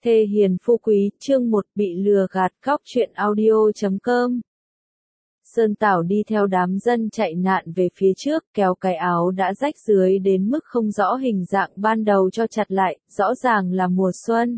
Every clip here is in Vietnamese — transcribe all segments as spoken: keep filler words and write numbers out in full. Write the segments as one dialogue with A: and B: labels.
A: Thê hiền phu quý, chương một bị lừa gạt cóc truyện audio chấm com. Sơn Tảo đi theo đám dân chạy nạn về phía trước, kéo cái áo đã rách dưới đến mức không rõ hình dạng ban đầu cho chặt lại, rõ ràng là mùa xuân.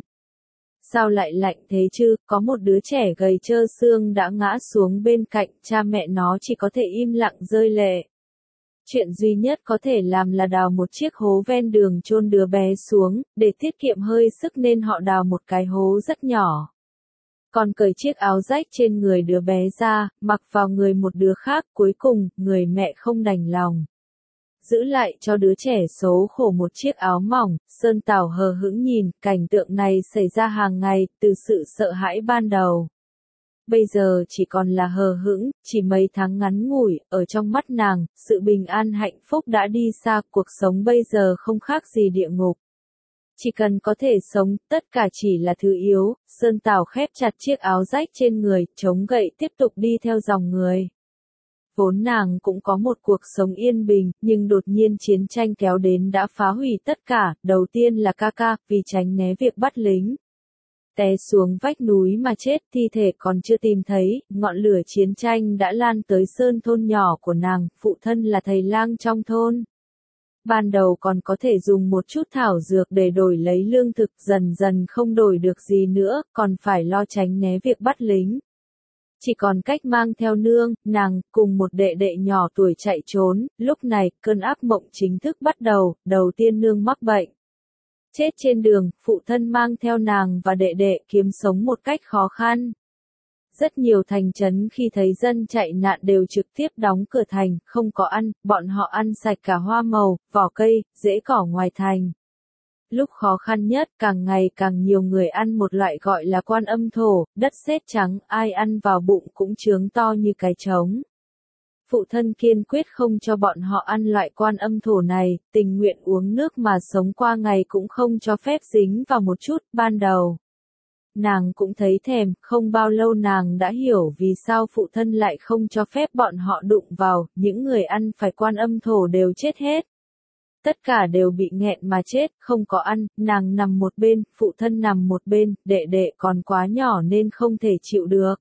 A: Sao lại lạnh thế chứ, có một đứa trẻ gầy trơ xương đã ngã xuống bên cạnh, cha mẹ nó chỉ có thể im lặng rơi lệ. Chuyện duy nhất có thể làm là đào một chiếc hố ven đường chôn đứa bé xuống, để tiết kiệm hơi sức nên họ đào một cái hố rất nhỏ. Còn cởi chiếc áo rách trên người đứa bé ra, mặc vào người một đứa khác, cuối cùng, người mẹ không đành lòng. Giữ lại cho đứa trẻ xấu khổ một chiếc áo mỏng, Sơn Tảo hờ hững nhìn, cảnh tượng này xảy ra hàng ngày, từ sự sợ hãi ban đầu. Bây giờ chỉ còn là hờ hững, chỉ mấy tháng ngắn ngủi, ở trong mắt nàng, sự bình an hạnh phúc đã đi xa, cuộc sống bây giờ không khác gì địa ngục. Chỉ cần có thể sống, tất cả chỉ là thứ yếu. Sơn Tảo khép chặt chiếc áo rách trên người, chống gậy tiếp tục đi theo dòng người. Vốn nàng cũng có một cuộc sống yên bình, nhưng đột nhiên chiến tranh kéo đến đã phá hủy tất cả, đầu tiên là ca ca, vì tránh né việc bắt lính. Té xuống vách núi mà chết, thi thể còn chưa tìm thấy, ngọn lửa chiến tranh đã lan tới sơn thôn nhỏ của nàng, phụ thân là thầy lang trong thôn. Ban đầu còn có thể dùng một chút thảo dược để đổi lấy lương thực, dần dần không đổi được gì nữa, còn phải lo tránh né việc bắt lính. Chỉ còn cách mang theo nương, nàng, cùng một đệ đệ nhỏ tuổi chạy trốn, lúc này, cơn ác mộng chính thức bắt đầu, đầu tiên nương mắc bệnh. Chết trên đường, phụ thân mang theo nàng và đệ đệ kiếm sống một cách khó khăn. Rất nhiều thành trấn khi thấy dân chạy nạn đều trực tiếp đóng cửa thành, không có ăn, bọn họ ăn sạch cả hoa màu, vỏ cây, rễ cỏ ngoài thành. Lúc khó khăn nhất, càng ngày càng nhiều người ăn một loại gọi là quan âm thổ, đất sét trắng, ai ăn vào bụng cũng chướng to như cái trống. Phụ thân kiên quyết không cho bọn họ ăn loại quan âm thổ này, tình nguyện uống nước mà sống qua ngày cũng không cho phép dính vào một chút, ban đầu. Nàng cũng thấy thèm, không bao lâu nàng đã hiểu vì sao phụ thân lại không cho phép bọn họ đụng vào, những người ăn phải quan âm thổ đều chết hết. Tất cả đều bị nghẹn mà chết, không có ăn, nàng nằm một bên, phụ thân nằm một bên, đệ đệ còn quá nhỏ nên không thể chịu được.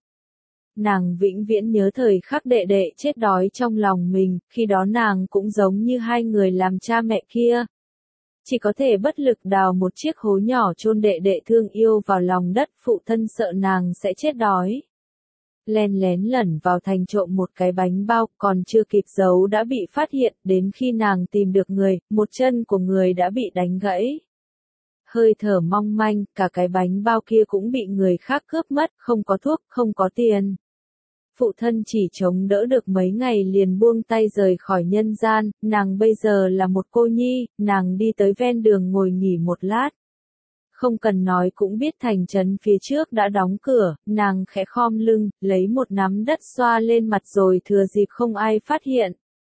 A: Nàng vĩnh viễn nhớ thời khắc đệ đệ chết đói trong lòng mình, khi đó nàng cũng giống như hai người làm cha mẹ kia. Chỉ có thể bất lực đào một chiếc hố nhỏ chôn đệ đệ thương yêu vào lòng đất, phụ thân sợ nàng sẽ chết đói. Len lén lẩn vào thành trộm một cái bánh bao, còn chưa kịp giấu đã bị phát hiện, đến khi nàng tìm được người, một chân của người đã bị đánh gãy. Hơi thở mong manh, cả cái bánh bao kia cũng bị người khác cướp mất, không có thuốc, không có tiền. Phụ thân chỉ chống đỡ được mấy ngày liền buông tay rời khỏi nhân gian, nàng bây giờ là một cô nhi, nàng đi tới ven đường ngồi nghỉ một lát. Không cần nói cũng biết thành trấn phía trước đã đóng cửa, nàng khẽ khom lưng, lấy một nắm đất xoa lên mặt rồi thừa dịp không ai phát hiện.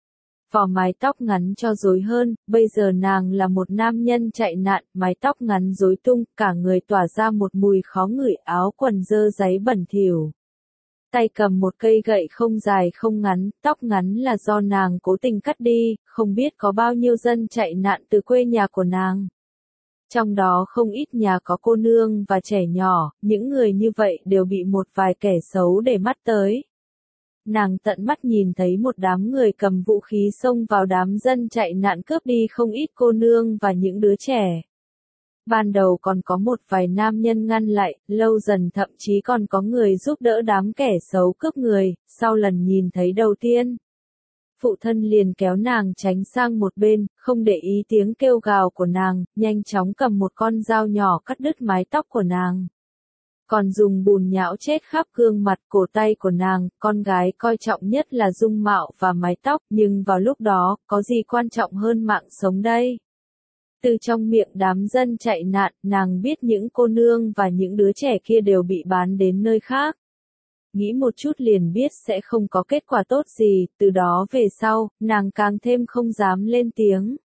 A: Vò mái tóc ngắn cho rối hơn, bây giờ nàng là một nam nhân chạy nạn, mái tóc ngắn rối tung, cả người tỏa ra một mùi khó ngửi, áo quần dơ dáy bẩn thỉu. Tay cầm một cây gậy không dài không ngắn, tóc ngắn là do nàng cố tình cắt đi, không biết có bao nhiêu dân chạy nạn từ quê nhà của nàng. Trong đó không ít nhà có cô nương và trẻ nhỏ, những người như vậy đều bị một vài kẻ xấu để mắt tới. Nàng tận mắt nhìn thấy một đám người cầm vũ khí xông vào đám dân chạy nạn cướp đi không ít cô nương và những đứa trẻ. Ban đầu còn có một vài nam nhân ngăn lại, lâu dần thậm chí còn có người giúp đỡ đám kẻ xấu cướp người, sau lần nhìn thấy đầu tiên. Phụ thân liền kéo nàng tránh sang một bên, không để ý tiếng kêu gào của nàng, nhanh chóng cầm một con dao nhỏ cắt đứt mái tóc của nàng. Còn dùng bùn nhão chết khắp gương mặt cổ tay của nàng, con gái coi trọng nhất là dung mạo và mái tóc, nhưng vào lúc đó, có gì quan trọng hơn mạng sống đây? Từ trong miệng đám dân chạy nạn, nàng biết những cô nương và những đứa trẻ kia đều bị bán đến nơi khác. Nghĩ một chút liền biết sẽ không có kết quả tốt gì, từ đó về sau, nàng càng thêm không dám lên tiếng.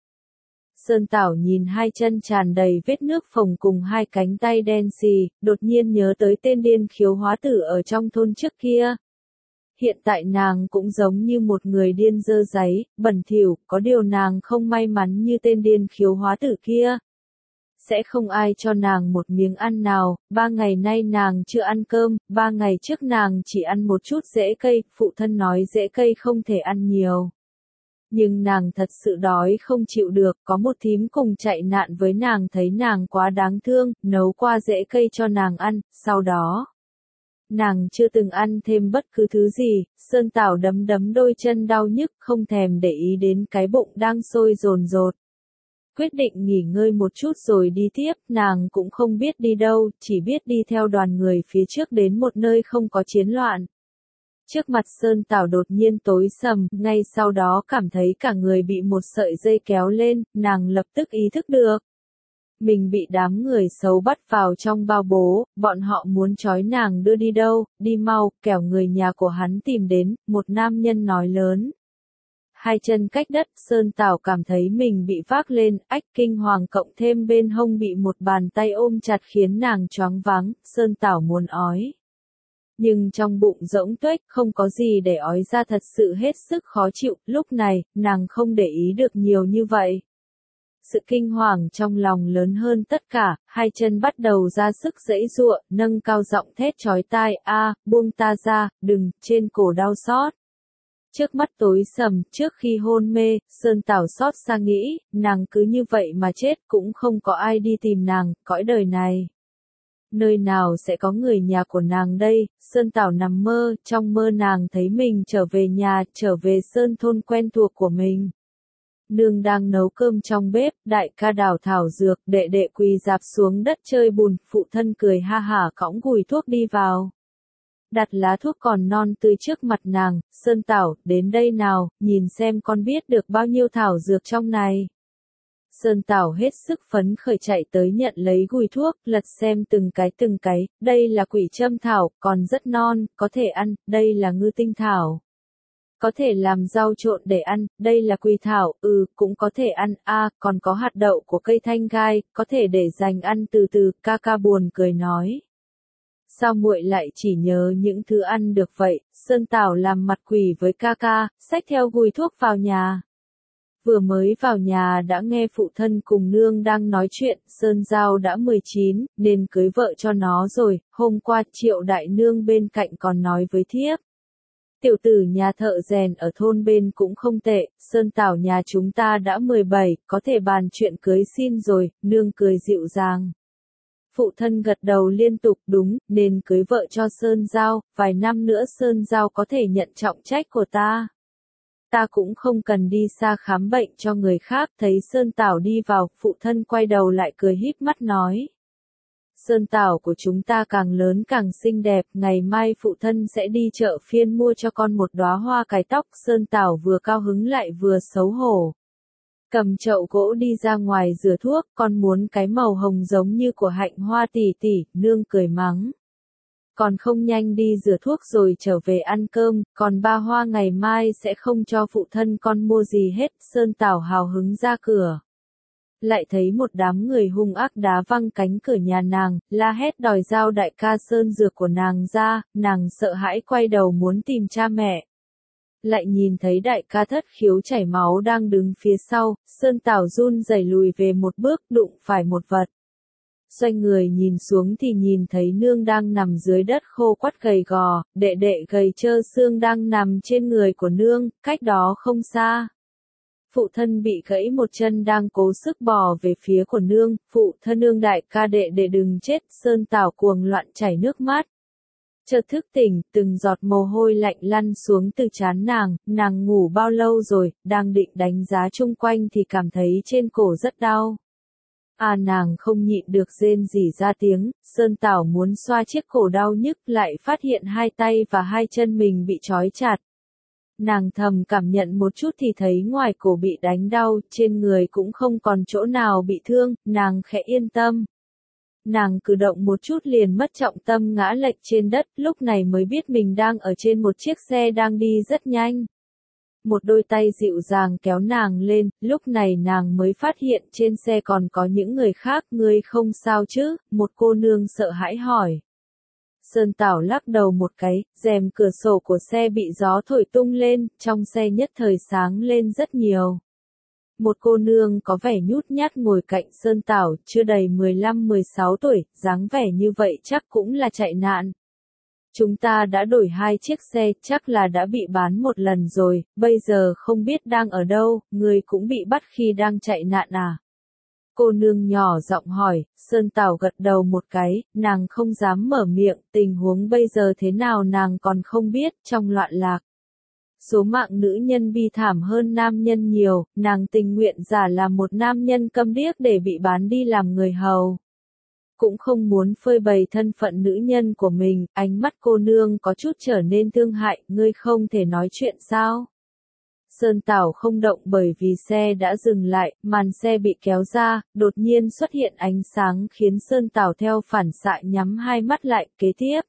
A: Sơn Tảo nhìn hai chân tràn đầy vết nước phồng cùng hai cánh tay đen xì, đột nhiên nhớ tới tên điên khiếu hóa tử ở trong thôn trước kia. Hiện tại nàng cũng giống như một người điên dơ dáy, bẩn thỉu, có điều nàng không may mắn như tên điên khiếu hóa tử kia. sẽ không ai cho nàng một miếng ăn nào, ba ngày nay nàng chưa ăn cơm, ba ngày trước nàng chỉ ăn một chút rễ cây, phụ thân nói rễ cây không thể ăn nhiều. Nhưng nàng thật sự đói không chịu được, có một thím cùng chạy nạn với nàng thấy nàng quá đáng thương, nấu qua rễ cây cho nàng ăn, sau đó. Nàng chưa từng ăn thêm bất cứ thứ gì, Sơn Tảo đấm đấm đôi chân đau nhức, không thèm để ý đến cái bụng đang sôi dồn dột. Quyết định nghỉ ngơi một chút rồi đi tiếp, nàng cũng không biết đi đâu, chỉ biết đi theo đoàn người phía trước đến một nơi không có chiến loạn. Trước mặt Sơn Tảo đột nhiên tối sầm, ngay sau đó cảm thấy cả người bị một sợi dây kéo lên, nàng lập tức ý thức được. Mình bị đám người xấu bắt vào trong bao bố, bọn họ muốn trói nàng đưa đi đâu, đi mau, kẻo người nhà của hắn tìm đến, một nam nhân nói lớn. Hai chân cách đất, Sơn Tảo cảm thấy mình bị vác lên, ách kinh hoàng cộng thêm bên hông bị một bàn tay ôm chặt khiến nàng choáng váng, Sơn Tảo muốn ói. Nhưng trong bụng rỗng tuếch, không có gì để ói ra, thật sự hết sức khó chịu, lúc này, nàng không để ý được nhiều như vậy. Sự kinh hoàng trong lòng lớn hơn tất cả, hai chân bắt đầu ra sức giãy giụa, nâng cao giọng thét chói tai, a, buông ta ra, đừng, trên cổ đau xót. Trước mắt tối sầm, trước khi hôn mê, Sơn Tảo xót xa nghĩ, nàng cứ như vậy mà chết cũng không có ai đi tìm nàng, cõi đời này. Nơi nào sẽ có người nhà của nàng đây, Sơn Tảo nằm mơ, trong mơ nàng thấy mình trở về nhà, trở về Sơn thôn quen thuộc của mình. Nương đang nấu cơm trong bếp, đại ca đào thảo dược, đệ đệ quỳ dạp xuống đất chơi bùn, phụ thân cười ha hả cõng gùi thuốc đi vào. Đặt lá thuốc còn non tươi trước mặt nàng, Sơn Tảo, đến đây nào, nhìn xem con biết được bao nhiêu thảo dược trong này. Sơn Tảo hết sức phấn khởi chạy tới nhận lấy gùi thuốc, lật xem từng cái từng cái, đây là quỷ châm thảo, còn rất non, có thể ăn, đây là ngư tinh thảo. Có thể làm rau trộn để ăn, đây là quỳ thảo, ừ, cũng có thể ăn, a, à, còn có hạt đậu của cây thanh gai, có thể để dành ăn từ từ, ca ca buồn cười nói. Sao muội lại chỉ nhớ những thứ ăn được vậy, Sơn Tảo làm mặt quỷ với ca ca, xách theo gùi thuốc vào nhà. Vừa mới vào nhà đã nghe phụ thân cùng nương đang nói chuyện, Sơn Giao đã mười chín, nên cưới vợ cho nó rồi, hôm qua Triệu đại nương bên cạnh còn nói với thiếp. Tiểu tử nhà thợ rèn ở thôn bên cũng không tệ, Sơn Tảo nhà chúng ta đã mười bảy, có thể bàn chuyện cưới xin rồi, nương cười dịu dàng. Phụ thân gật đầu liên tục đúng, nên cưới vợ cho Sơn Giao, vài năm nữa Sơn Giao có thể nhận trọng trách của ta. Ta cũng không cần đi xa khám bệnh cho người khác, thấy Sơn Tảo đi vào, phụ thân quay đầu lại cười híp mắt nói. Sơn Tảo của chúng ta càng lớn càng xinh đẹp, ngày mai phụ thân sẽ đi chợ phiên mua cho con một đóa hoa cài tóc, Sơn Tảo vừa cao hứng lại vừa xấu hổ. Cầm chậu gỗ đi ra ngoài rửa thuốc, con muốn cái màu hồng giống như của Hạnh Hoa tỷ tỷ, nương cười mắng. Còn không nhanh đi rửa thuốc rồi trở về ăn cơm, còn ba Hoa ngày mai sẽ không cho phụ thân con mua gì hết, Sơn Tảo hào hứng ra cửa. Lại thấy một đám người hung ác đá văng cánh cửa nhà nàng, la hét đòi giao đại ca Sơn dược của nàng ra, nàng sợ hãi quay đầu muốn tìm cha mẹ. Lại nhìn thấy đại ca Thất Khiếu chảy máu đang đứng phía sau, Sơn Tảo run rẩy lùi về một bước, đụng phải một vật. Xoay người nhìn xuống thì nhìn thấy nương đang nằm dưới đất khô quắt gầy gò, đệ đệ gầy trơ xương đang nằm trên người của nương, cách đó không xa. Phụ thân bị gãy một chân đang cố sức bò về phía của nương, phụ thân nương đại ca đệ đệ đừng chết, Sơn Tảo cuồng loạn chảy nước mắt. Chợt thức tỉnh, từng giọt mồ hôi lạnh lăn xuống từ trán nàng, nàng ngủ bao lâu rồi, đang định đánh giá chung quanh thì cảm thấy trên cổ rất đau. À nàng không nhịn được rên rỉ ra tiếng, Sơn Tảo muốn xoa chiếc cổ đau nhức lại phát hiện hai tay và hai chân mình bị trói chặt. Nàng thầm cảm nhận một chút thì thấy ngoài cổ bị đánh đau, trên người cũng không còn chỗ nào bị thương, nàng khẽ yên tâm. Nàng cử động một chút liền mất trọng tâm ngã lệch trên đất, lúc này mới biết mình đang ở trên một chiếc xe đang đi rất nhanh. Một đôi tay dịu dàng kéo nàng lên, lúc này nàng mới phát hiện trên xe còn có những người khác, ngươi không sao chứ, một cô nương sợ hãi hỏi. Sơn Tảo lắc đầu một cái, rèm cửa sổ của xe bị gió thổi tung lên, trong xe nhất thời sáng lên rất nhiều. Một cô nương có vẻ nhút nhát ngồi cạnh Sơn Tảo, chưa đầy mười lăm mười sáu tuổi, dáng vẻ như vậy chắc cũng là chạy nạn. Chúng ta đã đổi hai chiếc xe, chắc là đã bị bán một lần rồi, bây giờ không biết đang ở đâu, người cũng bị bắt khi đang chạy nạn à? Cô nương nhỏ giọng hỏi, Sơn Tảo gật đầu một cái, nàng không dám mở miệng, tình huống bây giờ thế nào nàng còn không biết, trong loạn lạc. Số mạng nữ nhân bi thảm hơn nam nhân nhiều, nàng tình nguyện giả là một nam nhân câm điếc để bị bán đi làm người hầu. Cũng không muốn phơi bày thân phận nữ nhân của mình, ánh mắt cô nương có chút trở nên thương hại, ngươi không thể nói chuyện sao? Sơn Tảo không động bởi vì xe đã dừng lại, màn xe bị kéo ra, đột nhiên xuất hiện ánh sáng khiến Sơn Tảo theo phản xạ nhắm hai mắt lại, kế tiếp.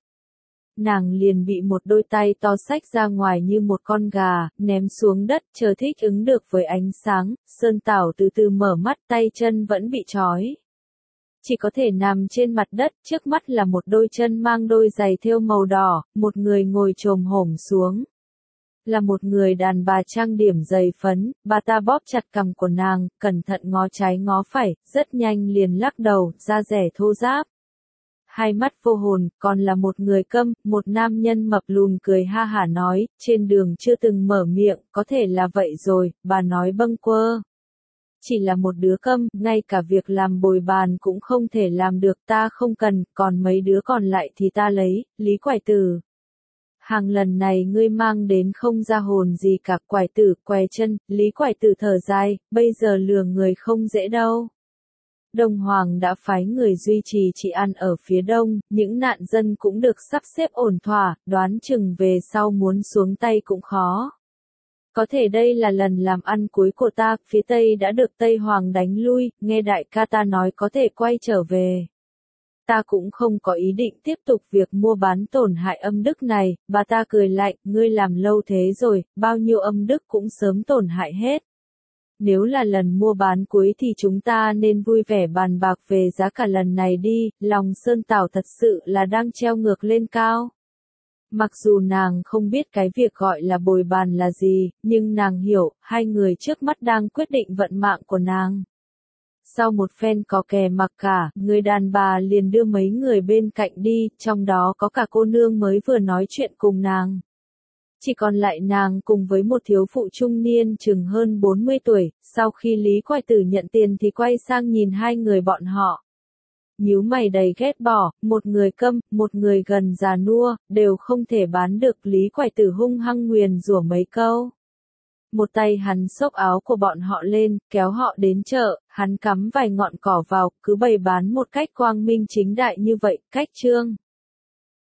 A: Nàng liền bị một đôi tay to xách ra ngoài như một con gà, ném xuống đất, chờ thích ứng được với ánh sáng, Sơn Tảo từ từ mở mắt, tay chân vẫn bị trói. Chỉ có thể nằm trên mặt đất, trước mắt là một đôi chân mang đôi giày thêu màu đỏ, một người ngồi chồm hổm xuống. Là một người đàn bà trang điểm dày phấn, bà ta bóp chặt cằm của nàng, cẩn thận ngó trái ngó phải, rất nhanh liền lắc đầu, da rẻ thô ráp. Hai mắt vô hồn, còn là một người câm, một nam nhân mập lùn cười ha hả nói, trên đường chưa từng mở miệng, có thể là vậy rồi, bà nói bâng quơ. Chỉ là một đứa câm, ngay cả việc làm bồi bàn cũng không thể làm được, ta không cần, còn mấy đứa còn lại thì ta lấy, Lý Quải Tử. Hàng lần này ngươi mang đến không ra hồn gì cả, Quải Tử, què chân, Lý Quải Tử thở dài, bây giờ lừa người không dễ đâu. Đông Hoàng đã phái người duy trì trị an ở phía đông, những nạn dân cũng được sắp xếp ổn thỏa, đoán chừng về sau muốn xuống tay cũng khó. Có thể đây là lần làm ăn cuối của ta, phía Tây đã được Tây Hoàng đánh lui, nghe đại ca ta nói có thể quay trở về. Ta cũng không có ý định tiếp tục việc mua bán tổn hại âm đức này, bà ta cười lạnh, ngươi làm lâu thế rồi, bao nhiêu âm đức cũng sớm tổn hại hết. Nếu là lần mua bán cuối thì chúng ta nên vui vẻ bàn bạc về giá cả lần này đi, lòng Sơn Tảo thật sự là đang treo ngược lên cao. Mặc dù nàng không biết cái việc gọi là bồi bàn là gì, nhưng nàng hiểu, hai người trước mắt đang quyết định vận mạng của nàng. Sau một phen có kè mặc cả, người đàn bà liền đưa mấy người bên cạnh đi, trong đó có cả cô nương mới vừa nói chuyện cùng nàng. Chỉ còn lại nàng cùng với một thiếu phụ trung niên chừng hơn bốn mươi tuổi, sau khi Lý Quải Tử nhận tiền thì quay sang nhìn hai người bọn họ. Nhíu mày đầy ghét bỏ, một người câm, một người gần già nua, đều không thể bán được, Lý Quải Tử hung hăng nguyền rủa mấy câu. Một tay hắn xốc áo của bọn họ lên, kéo họ đến chợ, hắn cắm vài ngọn cỏ vào, cứ bày bán một cách quang minh chính đại như vậy, cách trương.